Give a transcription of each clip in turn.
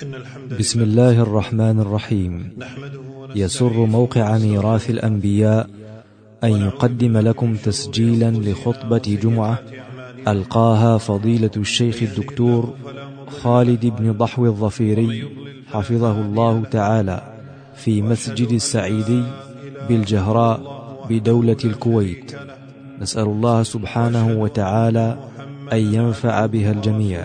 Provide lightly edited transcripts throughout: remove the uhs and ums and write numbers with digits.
بسم الله الرحمن الرحيم. يسر موقع ميراث الأنبياء أن يقدم لكم تسجيلا لخطبة جمعة ألقاها فضيلة الشيخ الدكتور خالد بن ضحو الظفيري حفظه الله تعالى في مسجد السعيدي بالجهراء بدولة الكويت. نسأل الله سبحانه وتعالى أن ينفع بها الجميع.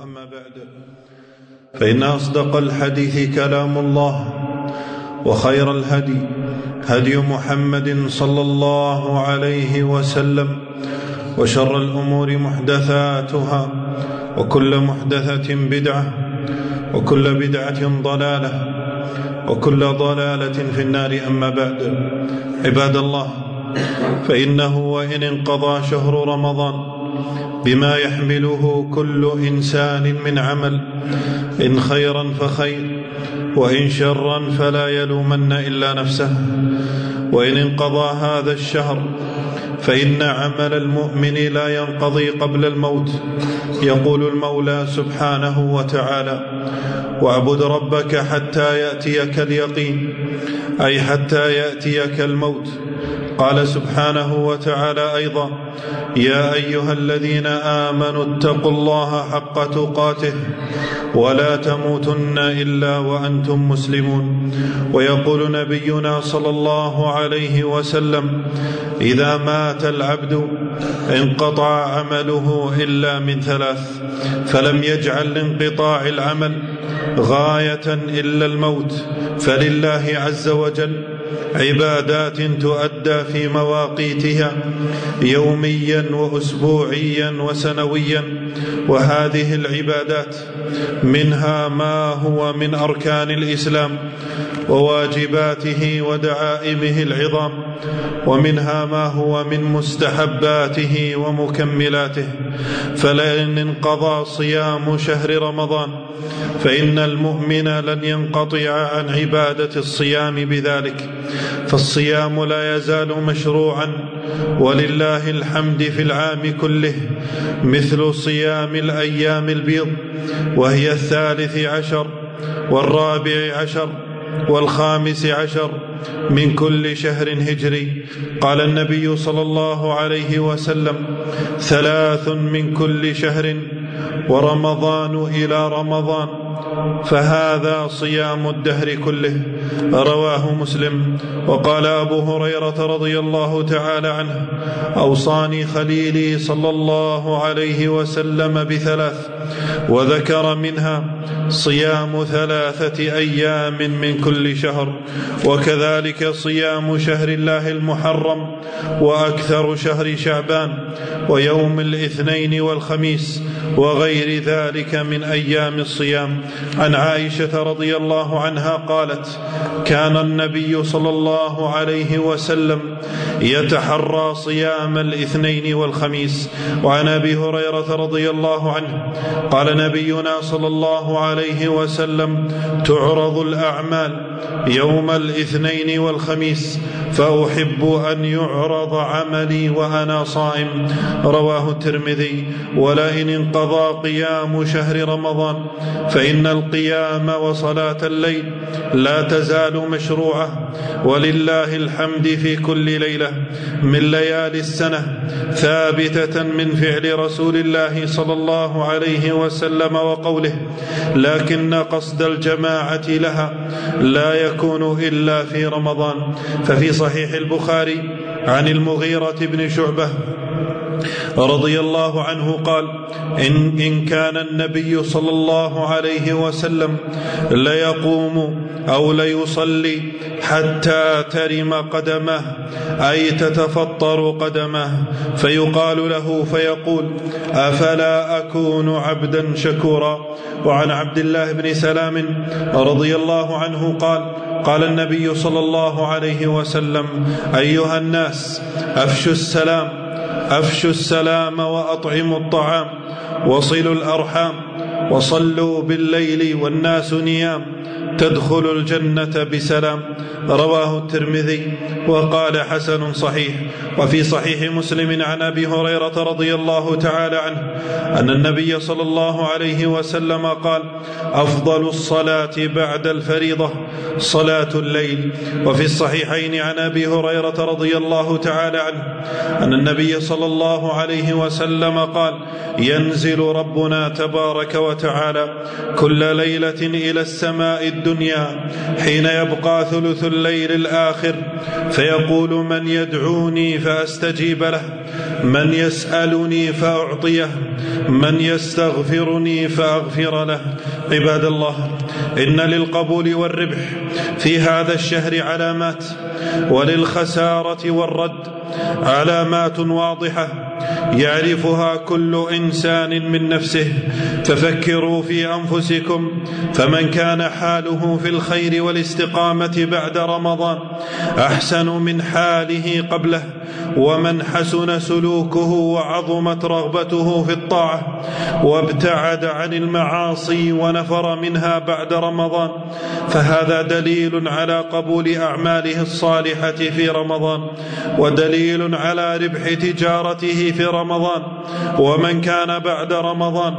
فإن أصدق الحديث كلام الله، وخير الهدي هدي محمد صلى الله عليه وسلم، وشر الأمور محدثاتها، وكل محدثة بدعة، وكل بدعة ضلالة، وكل ضلالة في النار. أما بعد، عباد الله، فإنه وإن انقضى شهر رمضان بما يحمله كل إنسان من عمل، إن خيرا فخير، وإن شرا فلا يلومن إلا نفسه. وإن انقضى هذا الشهر فإن عمل المؤمن لا ينقضي قبل الموت. يقول المولى سبحانه وتعالى: واعبد ربك حتى يأتيك اليقين، أي حتى يأتيك الموت. قال سبحانه وتعالى أيضا: يا أيها الذين آمنوا اتقوا الله حق تقاته ولا تموتن إلا وأنتم مسلمون. ويقول نبينا صلى الله عليه وسلم: إذا مات العبد انقطع عمله إلا من ثلاث، فلم يجعل لانقطاع العمل غاية إلا الموت. فلله عز وجل عبادات تؤدى في مواقيتها يوميا وأسبوعيا وسنويا، وهذه العبادات منها ما هو من أركان الإسلام وواجباته ودعائمه العظام، ومنها ما هو من مستحباته ومكملاته. فلئن انقضى صيام شهر رمضان فإن المؤمن لن ينقطع عن عبادة الصيام بذلك، فالصيام لا يزال مشروعا ولله الحمد في العام كله، مثل صيام الأيام البيض، وهي 13 و14 و15 من كل شهر هجري. قال النبي صلى الله عليه وسلم: 3 من كل شهر، ورمضان إلى رمضان، فهذا صيام الدهر كله. رواه مسلم. وقال أبو هريرة رضي الله تعالى عنه: أوصاني خليلي صلى الله عليه وسلم ب3، وذكر منها صيام 3 أيام من كل شهر، وكذلك صيام شهر الله المحرم، وأكثر شهر شعبان، ويوم الاثنين والخميس، وغير ذلك من أيام الصيام. عن عائشة رضي الله عنها قالت: كان النبي صلى الله عليه وسلم يتحرى صيام الاثنين والخميس. وعن أبي هريرة رضي الله عنه قال نبينا صلى الله عليه وسلم: تعرض الأعمال يوم الاثنين والخميس، فأحب أن يعرض عملي وأنا صائم. رواه الترمذي. ولئن انقضى قيام شهر رمضان فإن القيام وصلاة الليل لا تزال مشروعة، ولله الحمد في كل ليلة من ليالي السنة، ثابتة من فعل رسول الله صلى الله عليه وسلم وقوله، لكن قصد الجماعة لها لا يكون إلا في رمضان. ففي صحيح البخاري عن المغيرة بن شعبة رضي الله عنه قال: إن كان النبي صلى الله عليه وسلم ليقوم أو ليصلي حتى ترم قدمه، أي تتفطر قدمه، فيقال له فيقول: أفلا أكون عبدا شكورا. وعن عبد الله بن سلام رضي الله عنه قال: قال النبي صلى الله عليه وسلم: أيها الناس، أفشوا السلام وأطعموا الطعام، وصلوا الأرحام، وصلوا بالليل والناس نيام تدخل الجنة بسلام. رواه الترمذي وقال حسن صحيح. وفي صحيح مسلم عن أبي هريرة رضي الله تعالى عنه أن النبي صلى الله عليه وسلم قال: أفضل الصلاة بعد الفريضة صلاة الليل. وفي الصحيحين عن أبي هريرة رضي الله تعالى عنه أن النبي صلى الله عليه وسلم قال: ينزل ربنا تبارك وتعالى كل ليلة إلى السماء الدنيا حين يبقى ثلث الليل الآخر فيقول: من يدعوني فأستجيب له، من يسألني فأعطيه، من يستغفرني فأغفر له. عباد الله، إن للقبول والربح في هذا الشهر علامات، وللخسارة والرد علامات واضحة يعرفها كل إنسان من نفسه. ففكروا في أنفسكم، فمن كان حاله في الخير والاستقامة بعد رمضان أحسن من حاله قبله، ومن حسن سلوكه وعظمت رغبته في الطاعة وابتعد عن المعاصي ونفر منها بعد رمضان، فهذا دليل على قبول أعماله الصالحة في رمضان، ودليل على ربح تجارته في رمضان. ومن كان بعد رمضان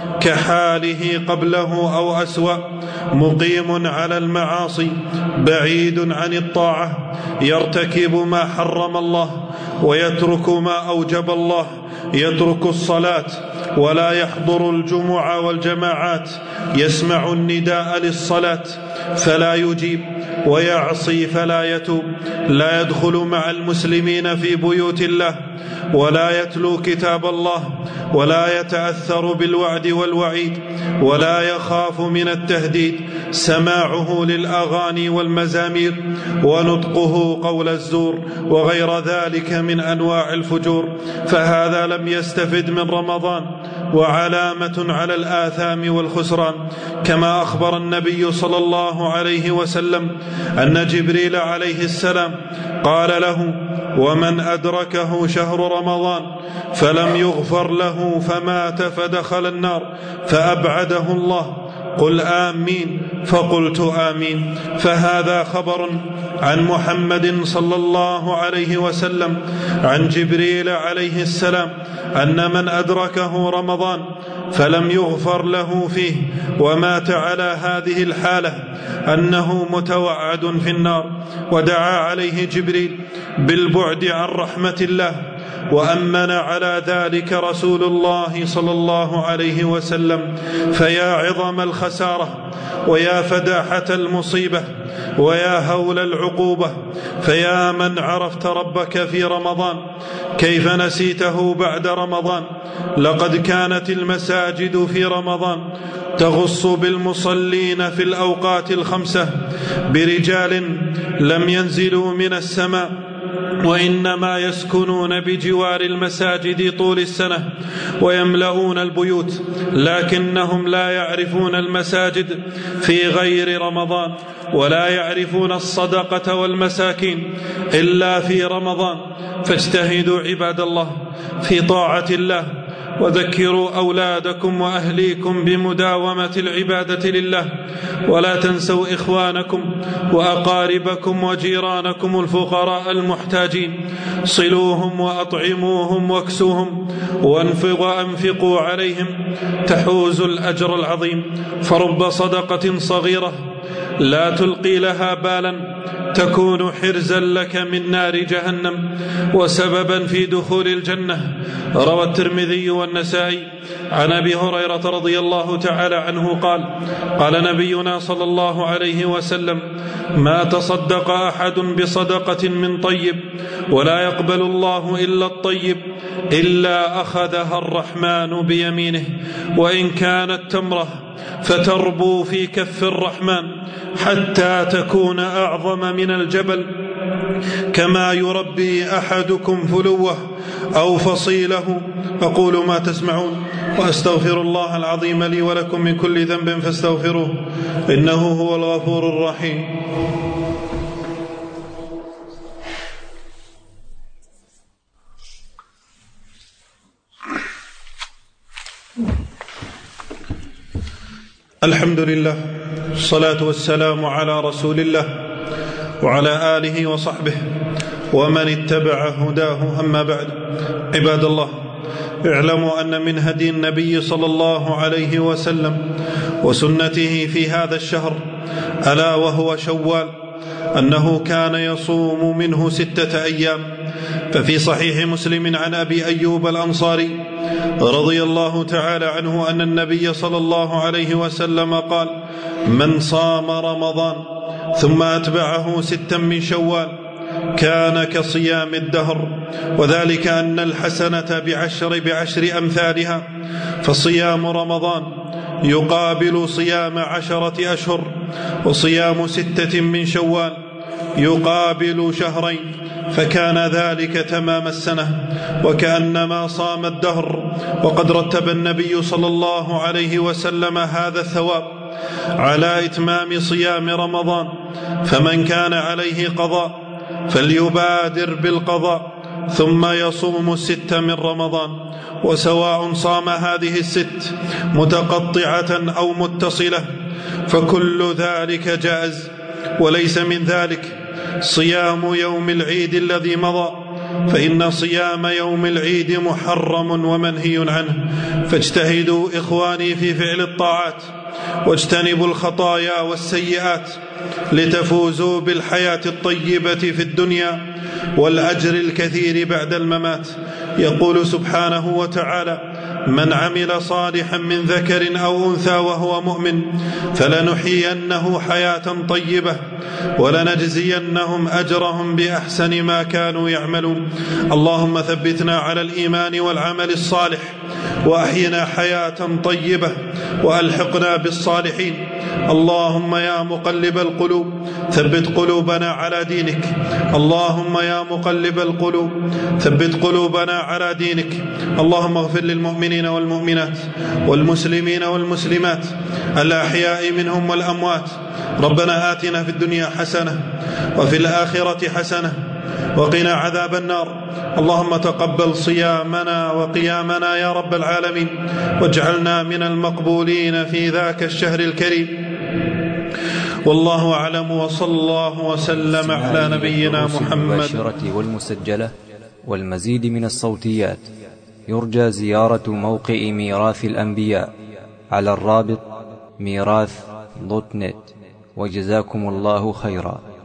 كحاله قبله أو أسوأ، مقيم على المعاصي بعيد عن الطاعة، يرتكب ما حرم الله ويترك ما أوجب الله، يترك الصلاة ولا يحضر الجمعة والجماعات، يسمع النداء للصلاة فلا يجيب، ويعصي فلا يتوب، لا يدخل مع المسلمين في بيوت الله، ولا يتلو كتاب الله، ولا يتأثر بالوعد والوعيد، ولا يخاف من التهديد، سماعه للأغاني والمزامير، ونطقه قول الزور، وغير ذلك من أنواع الفجور، فهذا لم يستفد من رمضان، وعلامة على الآثام والخسران. كما أخبر النبي صلى الله عليه وسلم أن جبريل عليه السلام قال له: ومن أدركه شهر رمضان فلم يغفر له فمات فدخل النار فأبعده الله، قل آمين، فقلت آمين. فهذا خبر عن محمد صلى الله عليه وسلم عن جبريل عليه السلام أن من أدركه رمضان فلم يغفر له فيه ومات على هذه الحالة أنه متوعد في النار. ودعا عليه جبريل بالبعد عن رحمة الله، وأمن على ذلك رسول الله صلى الله عليه وسلم. فيا عظم الخسارة، ويا فداحة المصيبة، ويا هول العقوبة. فيا من عرفت ربك في رمضان كيف نسيته بعد رمضان؟ لقد كانت المساجد في رمضان تغص بالمصلين في الأوقات الخمسة برجال لم ينزلوا من السماء، وإنما يسكنون بجوار المساجد طول السنة ويملؤون البيوت، لكنهم لا يعرفون المساجد في غير رمضان، ولا يعرفون الصدقة والمساكين إلا في رمضان. فاجتهدوا عباد الله في طاعة الله، وذكروا أولادكم وأهليكم بمداومة العبادة لله، ولا تنسوا إخوانكم وأقاربكم وجيرانكم الفقراء المحتاجين، صلوهم وأطعموهم واكسوهم وأنفقوا عليهم تحوزوا الأجر العظيم. فرب صدقة صغيرة لا تلقي لها بالا تكون حرزا لك من نار جهنم وسببا في دخول الجنة. روى الترمذي والنسائي عن أبي هريرة رضي الله تعالى عنه قال: قال نبينا صلى الله عليه وسلم: ما تصدق أحد بصدقة من طيب ولا يقبل الله إلا الطيب إلا أخذها الرحمن بيمينه، وإن كانت تمرة فتربو في كف الرحمن حتى تكون أعظم من الجبل، كما يربي أحدكم فلوه أو فصيله. أقول ما تسمعون، وأستغفر الله العظيم لي ولكم من كل ذنب فاستغفروه، إنه هو الغفور الرحيم. الحمد لله، الصلاة والسلام على رسول الله وعلى آله وصحبه ومن اتبع هداه. أما بعد، عباد الله، اعلموا أن من هدي النبي صلى الله عليه وسلم وسنته في هذا الشهر ألا وهو شوال أنه كان يصوم منه 6 أيام. ففي صحيح مسلم عن أبي أيوب الأنصاري رضي الله تعالى عنه أن النبي صلى الله عليه وسلم قال: من صام رمضان ثم أتبعه 6 من شوال كان كصيام الدهر، وذلك أن الحسنة بعشر أمثالها، فصيام رمضان يقابل صيام 10 أشهر، وصيام 6 من شوال يقابل شهرين، فكان ذلك تمام السنة وكأنما صام الدهر. وقد رتب النبي صلى الله عليه وسلم هذا الثواب على إتمام صيام رمضان، فمن كان عليه قضاء فليبادر بالقضاء ثم يصوم 6 من رمضان، وسواء صام هذه 6 متقطعة أو متصلة فكل ذلك جائز. وليس من ذلك صيام يوم العيد الذي مضى، فإن صيام يوم العيد محرم ومنهي عنه، فاجتهدوا إخواني في فعل الطاعات واجتنبوا الخطايا والسيئات لتفوزوا بالحياة الطيبة في الدنيا والأجر الكثير بعد الممات. يقول سبحانه وتعالى: من عمل صالحا من ذكر أو أنثى وهو مؤمن فلنحيينه حياة طيبة ولنجزينهم أجرهم بأحسن ما كانوا يعملون. اللهم ثبتنا على الإيمان والعمل الصالح، وأحينا حياة طيبة، وألحقنا بالصالحين. اللهم يا مقلب القلوب ثبت قلوبنا على دينك. اللهم يا مقلب القلوب ثبت قلوبنا على دينك. اللهم اغفر للمؤمنين والمؤمنات والمسلمين والمسلمات الأحياء منهم والأموات. ربنا آتنا في الدنيا حسنة وفي الآخرة حسنة وقنا عذاب النار. اللهم تقبل صيامنا وقيامنا يا رب العالمين، واجعلنا من المقبولين في ذاك الشهر الكريم. والله أعلم، وصلى الله وسلم على نبينا محمد. المباشرة والمسجلة والمزيد من الصوتيات يرجى زيارة موقع ميراث الأنبياء على الرابط ميراث.net. وجزاكم الله خيرا.